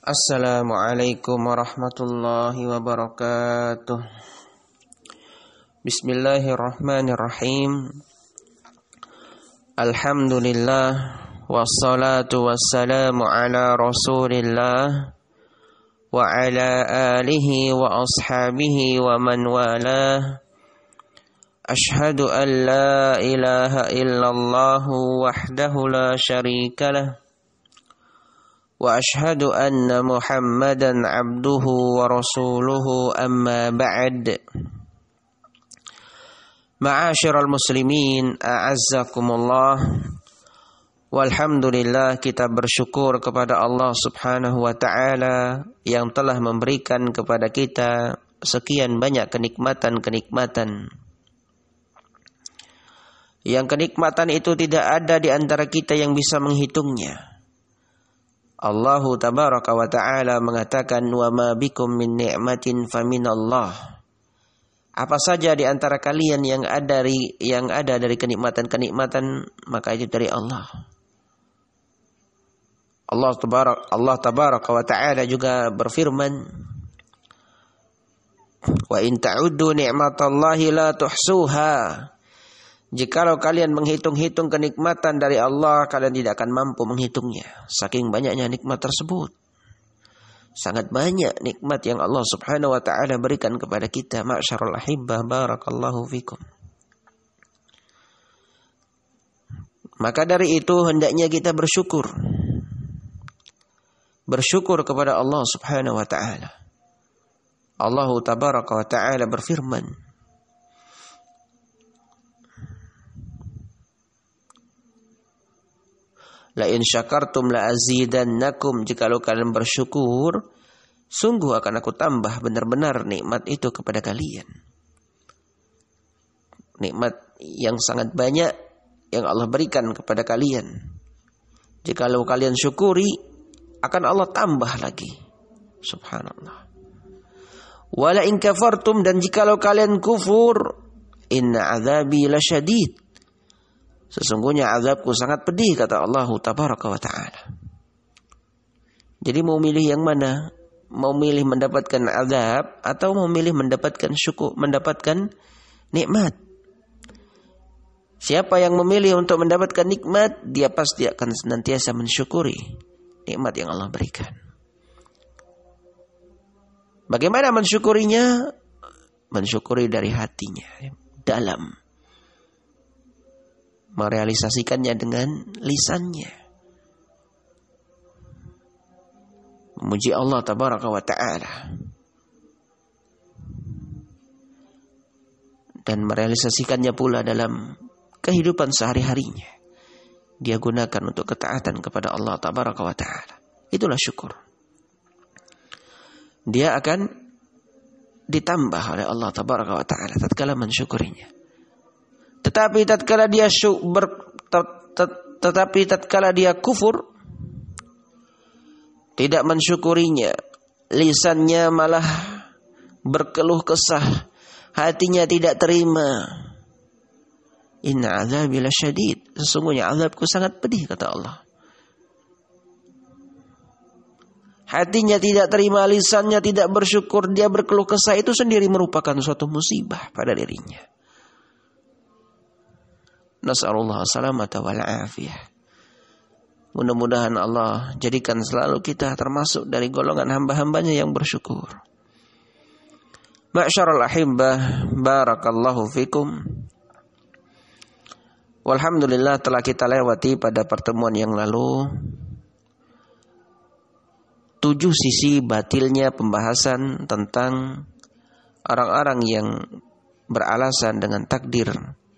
Assalamualaikum warahmatullahi wabarakatuh. Bismillahirrahmanirrahim. Alhamdulillah wassalatu wassalamu ala Rasulillah wa ala alihi wa ashabihi wa man walah. Ashhadu an la ilaha illallah wahdahu la syarikalah wa ashhadu anna Muhammadan abduhu wa rasuluhu amma ba'd. Ma'asyiral muslimin, a'azzakumullah. Walhamdulillah, kita bersyukur kepada Allah Subhanahu wa ta'ala yang telah memberikan kepada kita sekian banyak kenikmatan-kenikmatan. Yang kenikmatan itu tidak ada di antara kita yang bisa menghitungnya. Allah tabaraka wa ta'ala mengatakan, wa ma bikum min ni'matin faminallah. Apa saja di antara kalian yang ada dari kenikmatan-kenikmatan, maka itu dari Allah. Allah tabaraka wa ta'ala juga berfirman, wa in ta'uddu ni'matallahi la tuhsuha. Jikalau kalian menghitung-hitung kenikmatan dari Allah, kalian tidak akan mampu menghitungnya. Saking banyaknya nikmat tersebut. Sangat banyak nikmat yang Allah Subhanahu wa ta'ala berikan kepada kita. Ma'asyarul ahibbah, barakallahu fikum. Maka dari itu hendaknya kita bersyukur. Bersyukur kepada Allah Subhanahu wa ta'ala. Allah tabaraka wa ta'ala berfirman, la in syakartum la azidannakum. Jikalau kalian bersyukur, sungguh akan aku tambah benar-benar nikmat itu kepada kalian. Nikmat yang sangat banyak yang Allah berikan kepada kalian. Jikalau kalian syukuri, akan Allah tambah lagi. Subhanallah. Wala in kafartum, dan jikalau kalian kufur, inna azabi lasyadid. Sesungguhnya azabku sangat pedih, kata Allah tabaraka wa ta'ala. Jadi mau milih yang mana? Mau milih mendapatkan azab atau mau milih mendapatkan syukur, mendapatkan nikmat? Siapa yang memilih untuk mendapatkan nikmat, dia pasti akan senantiasa mensyukuri nikmat yang Allah berikan. Bagaimana mensyukurinya? Mensyukuri dari hatinya, dalam. Merealisasikannya dengan lisannya. Memuji Allah tabaraka wa ta'ala. Dan merealisasikannya pula dalam kehidupan sehari-harinya. Dia gunakan untuk ketaatan kepada Allah tabaraka wa ta'ala. Itulah syukur. Dia akan ditambah oleh Allah tabaraka wa ta'ala tatkala mensyukurinya. Tetapi tatkala dia kufur, tidak mensyukurinya, lisannya malah berkeluh kesah, hatinya tidak terima. Inna azabi lasyadid. Sesungguhnya azabku sangat pedih, kata Allah. Hatinya tidak terima, lisannya tidak bersyukur, dia berkeluh kesah, itu sendiri merupakan suatu musibah pada dirinya. Nas'alullah salamata wal afiyah. Mudah-mudahan Allah jadikan selalu kita termasuk dari golongan hamba-hambanya yang bersyukur. Ma'syarul ahibbah, barakallahu fikum. Walhamdulillah, telah kita lewati pada pertemuan yang lalu 7 sisi batilnya pembahasan tentang orang-orang yang beralasan dengan takdir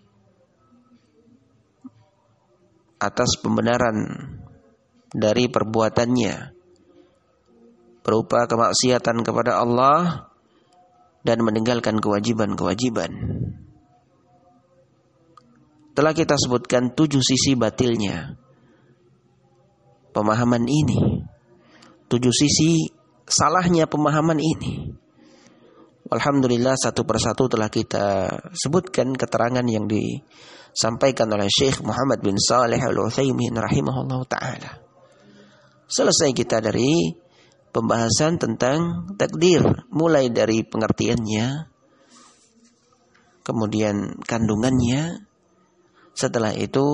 atas pembenaran dari perbuatannya berupa kemaksiatan kepada Allah dan meninggalkan kewajiban-kewajiban. Telah kita sebutkan 7 sisi batilnya pemahaman ini, 7 sisi salahnya pemahaman ini. Alhamdulillah, satu persatu telah kita sebutkan keterangan yang disampaikan oleh Syekh Muhammad bin Shalih Al-Utsaimin rahimahullah ta'ala. Selesai kita dari pembahasan tentang takdir, mulai dari pengertiannya, kemudian kandungannya, setelah itu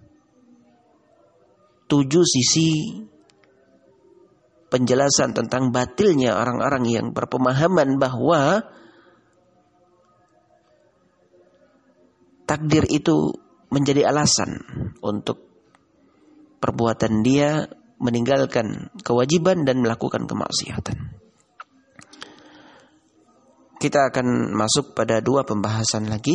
7 sisi penjelasan tentang batilnya orang-orang yang berpemahaman bahwa takdir itu menjadi alasan untuk perbuatan dia meninggalkan kewajiban dan melakukan kemaksiatan. Kita akan masuk pada 2 pembahasan lagi.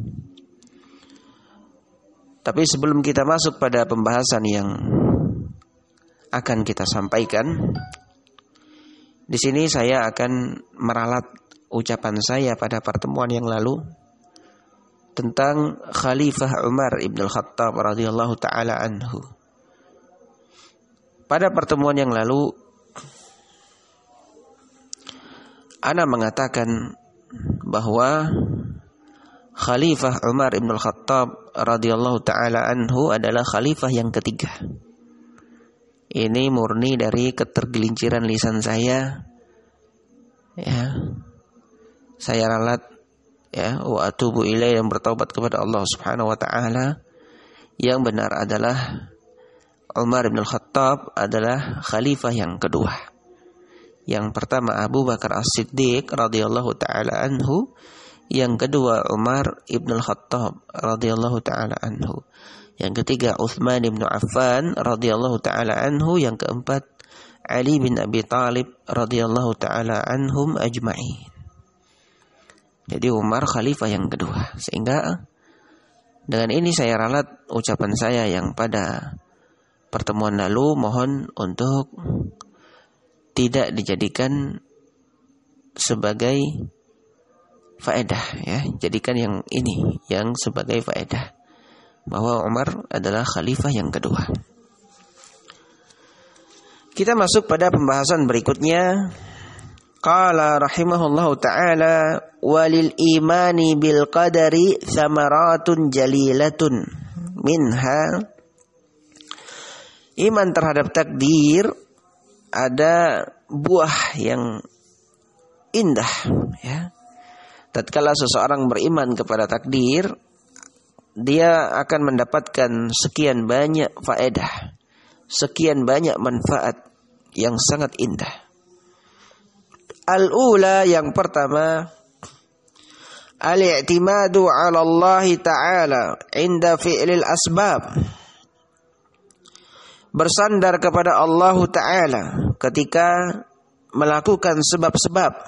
Tapi sebelum kita masuk pada pembahasan yang akan kita sampaikan, di sini saya akan meralat ucapan saya pada pertemuan yang lalu tentang Khalifah Umar ibn al-Khattab radhiyallahu taala anhu. Pada pertemuan yang lalu, ana mengatakan bahwa Khalifah Umar ibn al-Khattab radhiyallahu taala anhu adalah khalifah yang ketiga. Ini murni dari ketergelinciran lisan saya. Ya. Saya ralat ya, wa atubu ilaihi, dan bertaubat kepada Allah Subhanahu wa taala. Yang benar adalah Umar bin Al-Khattab adalah khalifah yang kedua. Yang pertama Abu Bakar As-Siddiq radhiyallahu taala anhu, yang kedua Umar ibn Al-Khattab radhiyallahu taala anhu, yang ketiga Utsman bin Affan radhiyallahu taala anhu, yang keempat Ali bin Abi Thalib radhiyallahu taala anhum ajma'in. Jadi Umar khalifah yang kedua. Sehingga dengan ini saya ralat ucapan saya yang pada pertemuan lalu, mohon untuk tidak dijadikan sebagai faedah ya. Jadikan yang ini yang sebagai faedah, bahwa Umar adalah khalifah yang kedua. Kita masuk pada pembahasan berikutnya. Qala rahimahullahu ta'ala, walil imani bil qadari thamaratun jalilatun minha. Iman terhadap takdir ada buah yang indah ya. Tatkala seseorang beriman kepada takdir, dia akan mendapatkan sekian banyak faedah, sekian banyak manfaat yang sangat indah. Al-ula, yang pertama, al-i'timadu 'ala Allah Ta'ala 'inda fi'lil asbab. Bersandar kepada Allah Ta'ala ketika melakukan sebab-sebab.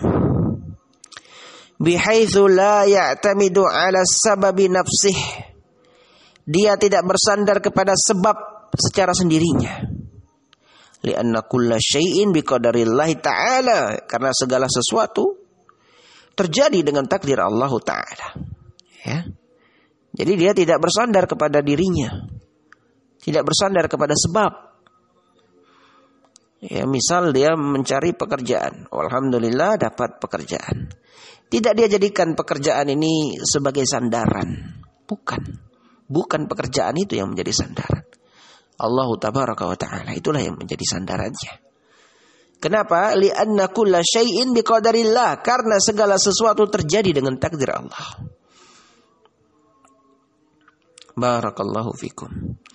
Bihaitsu la ya'tamidu 'ala sababi nafsih. Dia tidak bersandar kepada sebab secara sendirinya. Li'anna kulla syai'in biqadarillahi ta'ala. Karena segala sesuatu terjadi dengan takdir Allah Ta'ala. Ya. Jadi dia tidak bersandar kepada dirinya. Tidak bersandar kepada sebab. Ya, misal dia mencari pekerjaan. Alhamdulillah dapat pekerjaan. Tidak dia jadikan pekerjaan ini sebagai sandaran. Bukan pekerjaan itu yang menjadi sandaran. Allah tabaraka wa ta'ala itulah yang menjadi sandarannya. Kenapa? Li'anna kulla syai'in biqadarillah. Karena segala sesuatu terjadi dengan takdir Allah. Barakallahu fikum.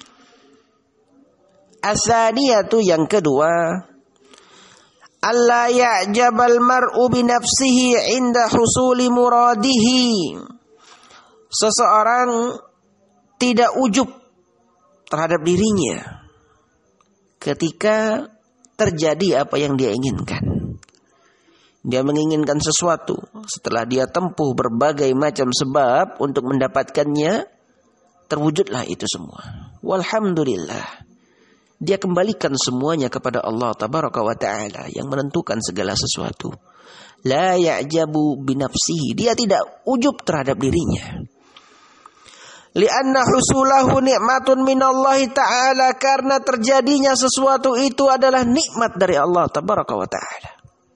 As-saniyatu, yang kedua, alla ya'jabal mar'u bi nafsihi 'inda husuli muradihi. Seseorang tidak ujub terhadap dirinya ketika terjadi apa yang dia inginkan. Dia menginginkan sesuatu, setelah dia tempuh berbagai macam sebab untuk mendapatkannya, terwujudlah itu semua. Walhamdulillah. Dia kembalikan semuanya kepada Allah tabaraka wa ta'ala yang menentukan segala sesuatu. La ya'jabu binafsihi. Dia tidak ujub terhadap dirinya. Li'anna husulahu ni'matun minallahi ta'ala. Karena terjadinya sesuatu itu adalah nikmat dari Allah tabaraka wa ta'ala.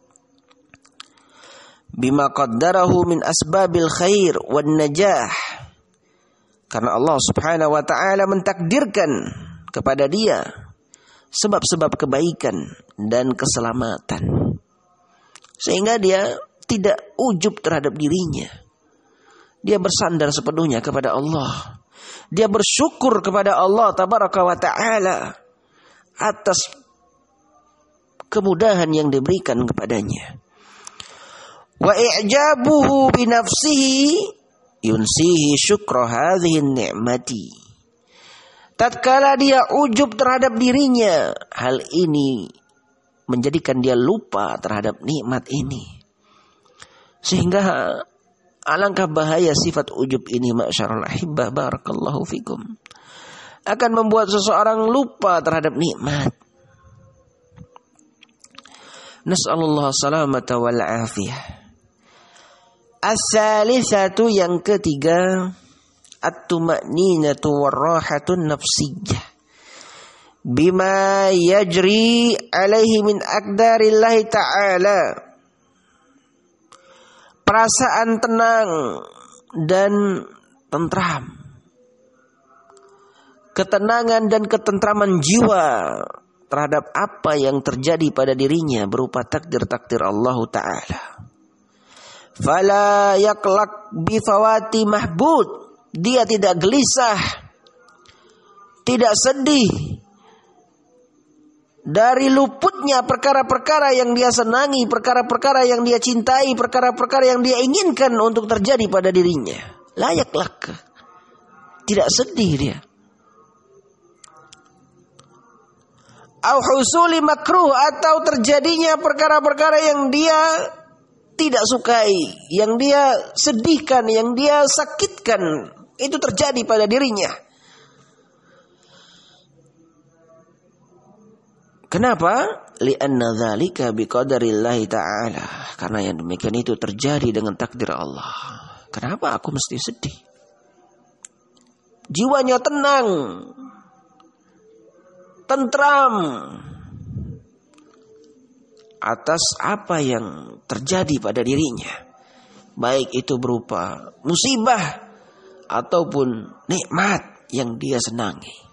Bima qaddarahu min asbabil khair wan najah. Karena Allah subhanahu wa ta'ala mentakdirkan kepada dia sebab-sebab kebaikan dan keselamatan. Sehingga dia tidak ujub terhadap dirinya. Dia bersandar sepenuhnya kepada Allah. Dia bersyukur kepada Allah tabaraka wa ta'ala atas kemudahan yang diberikan kepadanya. Wa i'jabuhu bi nafsihi yunsihi syukra hadhihi ni'mati. Tatkala dia ujub terhadap dirinya, hal ini menjadikan dia lupa terhadap nikmat ini. Sehingga alangkah bahaya sifat ujub ini, ma'syarul ahibbah, barakallahu fikum. Akan membuat seseorang lupa terhadap nikmat. Nas'alullah salamata wal afiyah. As-salisatu, yang ketiga, at-tuma'ninatu war-rahatun nafsiyyah bima yajri alaihi min aqdarillahi ta'ala. Perasaan tenang dan tentram, ketenangan dan ketentraman jiwa terhadap apa yang terjadi pada dirinya berupa takdir-takdir Allah Ta'ala. Fala yaklak bifawati mahbud. Dia tidak gelisah, tidak sedih dari luputnya perkara-perkara yang dia senangi, perkara-perkara yang dia cintai, perkara-perkara yang dia inginkan untuk terjadi pada dirinya. Layak laka. Tidak sedih dia. Au husuli makruh, atau terjadinya perkara-perkara yang dia tidak sukai, yang dia sedihkan, yang dia sakitkan, itu terjadi pada dirinya. Kenapa? Li'anna dzalika biqadarillahi ta'ala. Karena yang demikian itu terjadi dengan takdir Allah. Kenapa aku mesti sedih? Jiwanya tenang, tentram atas apa yang terjadi pada dirinya. Baik itu berupa musibah ataupun nikmat yang dia senangi.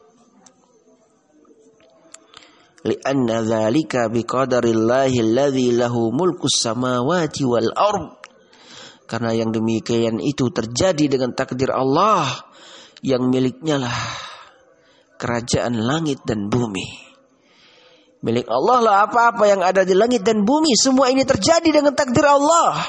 Lianna dzalika biqadarillahi alladzi lahu mulkus samawati wal ard. Karena yang demikian itu terjadi dengan takdir Allah yang miliknya lah kerajaan langit dan bumi. Milik Allah lah apa-apa yang ada di langit dan bumi. Semua ini terjadi dengan takdir Allah.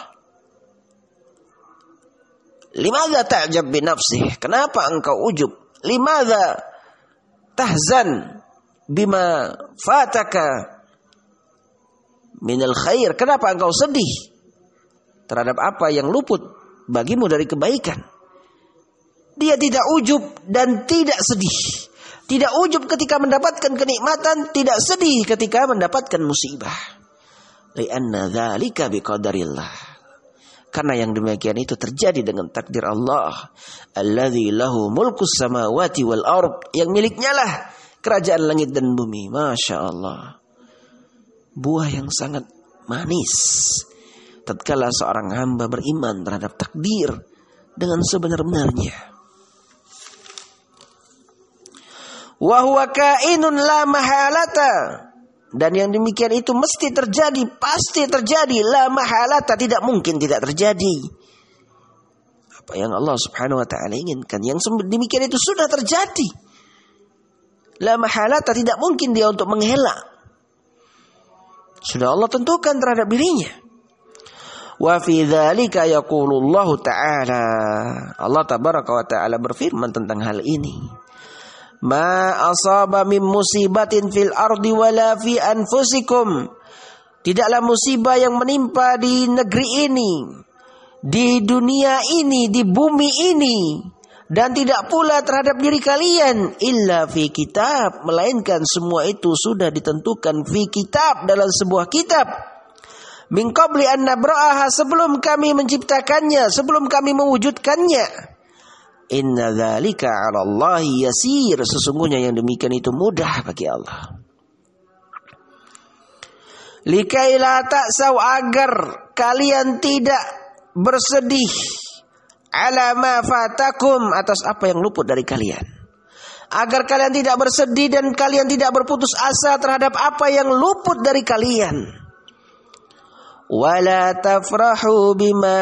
Limadza ta'jab bi nafsih? Kenapa engkau ujub? Limadza tahzan bima fataka minal khair? Kenapa engkau sedih terhadap apa yang luput bagimu dari kebaikan? Dia tidak ujub dan tidak sedih. Tidak ujub ketika mendapatkan kenikmatan, tidak sedih ketika mendapatkan musibah. Lianna dzalika biqadarillah. Karena yang demikian itu terjadi dengan takdir Allah. Alladzi lahu mulkus samawati wal ard. Yang miliknya lah kerajaan langit dan bumi. Masya Allah. Buah yang sangat manis tatkala seorang hamba beriman terhadap takdir dengan sebenar-benarnya. Wa huwa kainun la mahalata. Dan yang demikian itu mesti terjadi, pasti terjadi, la mahalata, tidak mungkin tidak terjadi. Apa yang Allah Subhanahu wa taala inginkan, yang demikian itu sudah terjadi. La mahalata, tidak mungkin dia untuk mengelak. Sudah Allah tentukan terhadap dirinya. Wa fi dzalika yaqulullahu ta'ala. Allah tabaraka wa ta'ala berfirman tentang hal ini. Ma asaba min musibatin fil ardi wala fi anfusikum. Tidaklah musibah yang menimpa di negeri ini, di dunia ini, di bumi ini, dan tidak pula terhadap diri kalian, illa fi kitab, melainkan semua itu sudah ditentukan fi kitab, dalam sebuah kitab. Min qabli an nabra'aha, sebelum kami menciptakannya, sebelum kami mewujudkannya. Inna dzalika 'ala Allahi yasir. Sesungguhnya yang demikian itu mudah bagi Allah. Likai la ta'saw, agar kalian tidak bersedih, ala ma fatakum, atas apa yang luput dari kalian. agar kalian tidak bersedih dan kalian tidak berputus asa terhadap apa yang luput dari kalian. Wala tafrahu bima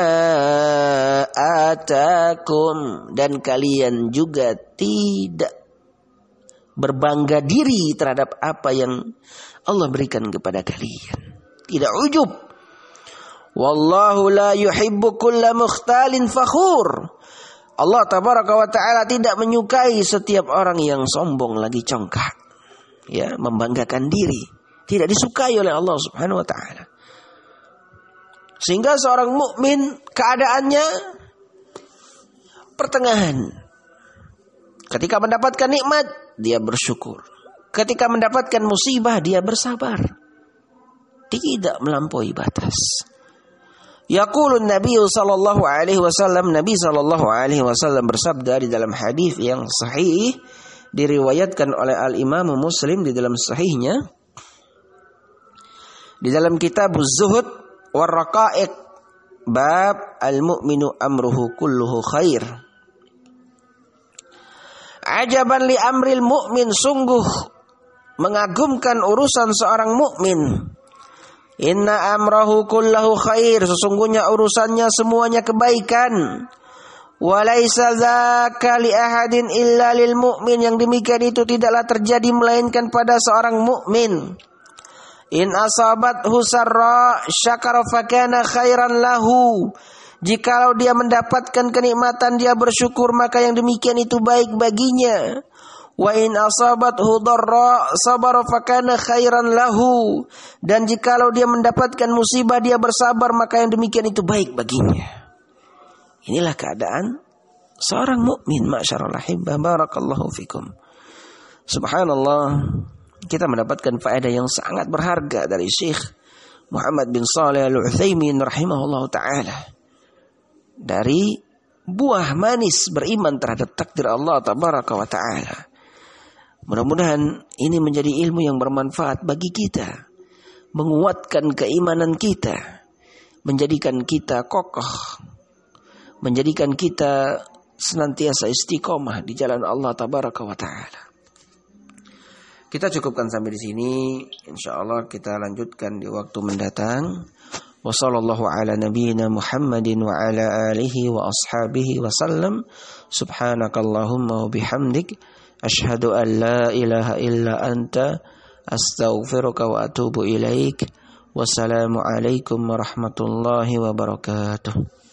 atakum, dan kalian juga tidak berbangga diri terhadap apa yang Allah berikan kepada kalian. Tidak ujub. Wallahu la yuhibbu kulla mukhtalin fakhur. Allah tabaraka wa ta'ala tidak menyukai setiap orang yang sombong lagi congkak, ya, membanggakan diri. Tidak disukai oleh Allah Subhanahu wa ta'ala. Sehingga seorang mukmin keadaannya pertengahan. Ketika mendapatkan nikmat, dia bersyukur. Ketika mendapatkan musibah, dia bersabar. Tidak melampaui batas. Yaqulun Nabi sallallahu alaihi wasallam, Nabi sallallahu alaihi wasallam bersabda di dalam hadis yang sahih, diriwayatkan oleh Al-Imam Muslim di dalam sahihnya, di dalam kitab Az-Zuhud war Raqaiq, bab al-mu'minu amruhu kulluhu khair. Ajaban li amril mu'min, sungguh mengagumkan urusan seorang mukmin. Inna amrahu kullahu khair, sesungguhnya urusannya semuanya kebaikan. Walaysa dzaka li ahadin illa lil mu'min, yang demikian itu tidaklah terjadi melainkan pada seorang mukmin. In asabathu sarra syakara fakana khairan lahu, jikalau dia mendapatkan kenikmatan dia bersyukur, maka yang demikian itu baik baginya. Wa in asabathu dharra sabara fakana khairan lahu, dan jikalau dia mendapatkan musibah dia bersabar, maka yang demikian itu baik baginya. Inilah keadaan seorang mukmin. Ma'syarul ahibbah, barakallahu fikum. Subhanallah, kita mendapatkan faedah yang sangat berharga dari Syekh Muhammad bin Shalih Al-Utsaimin rahimahullah ta'ala, dari buah manis beriman terhadap takdir Allah tabaraka wa ta'ala. Mudah-mudahan ini menjadi ilmu yang bermanfaat bagi kita, menguatkan keimanan kita, menjadikan kita kokoh, menjadikan kita senantiasa istiqomah di jalan Allah tabaraka wa ta'ala. Kita cukupkan sampai di sini. Insyaallah kita lanjutkan di waktu mendatang. Wassallallahu ala nabiyyina Muhammadin wa ala alihi wa ashabihi wa sallam. Subhanakallahumma wa bihamdik, asyhadu an la ilaha illa anta, astaghfiruka wa atubu ilaik. Wassalamu alaikum warahmatullahi wabarakatuh.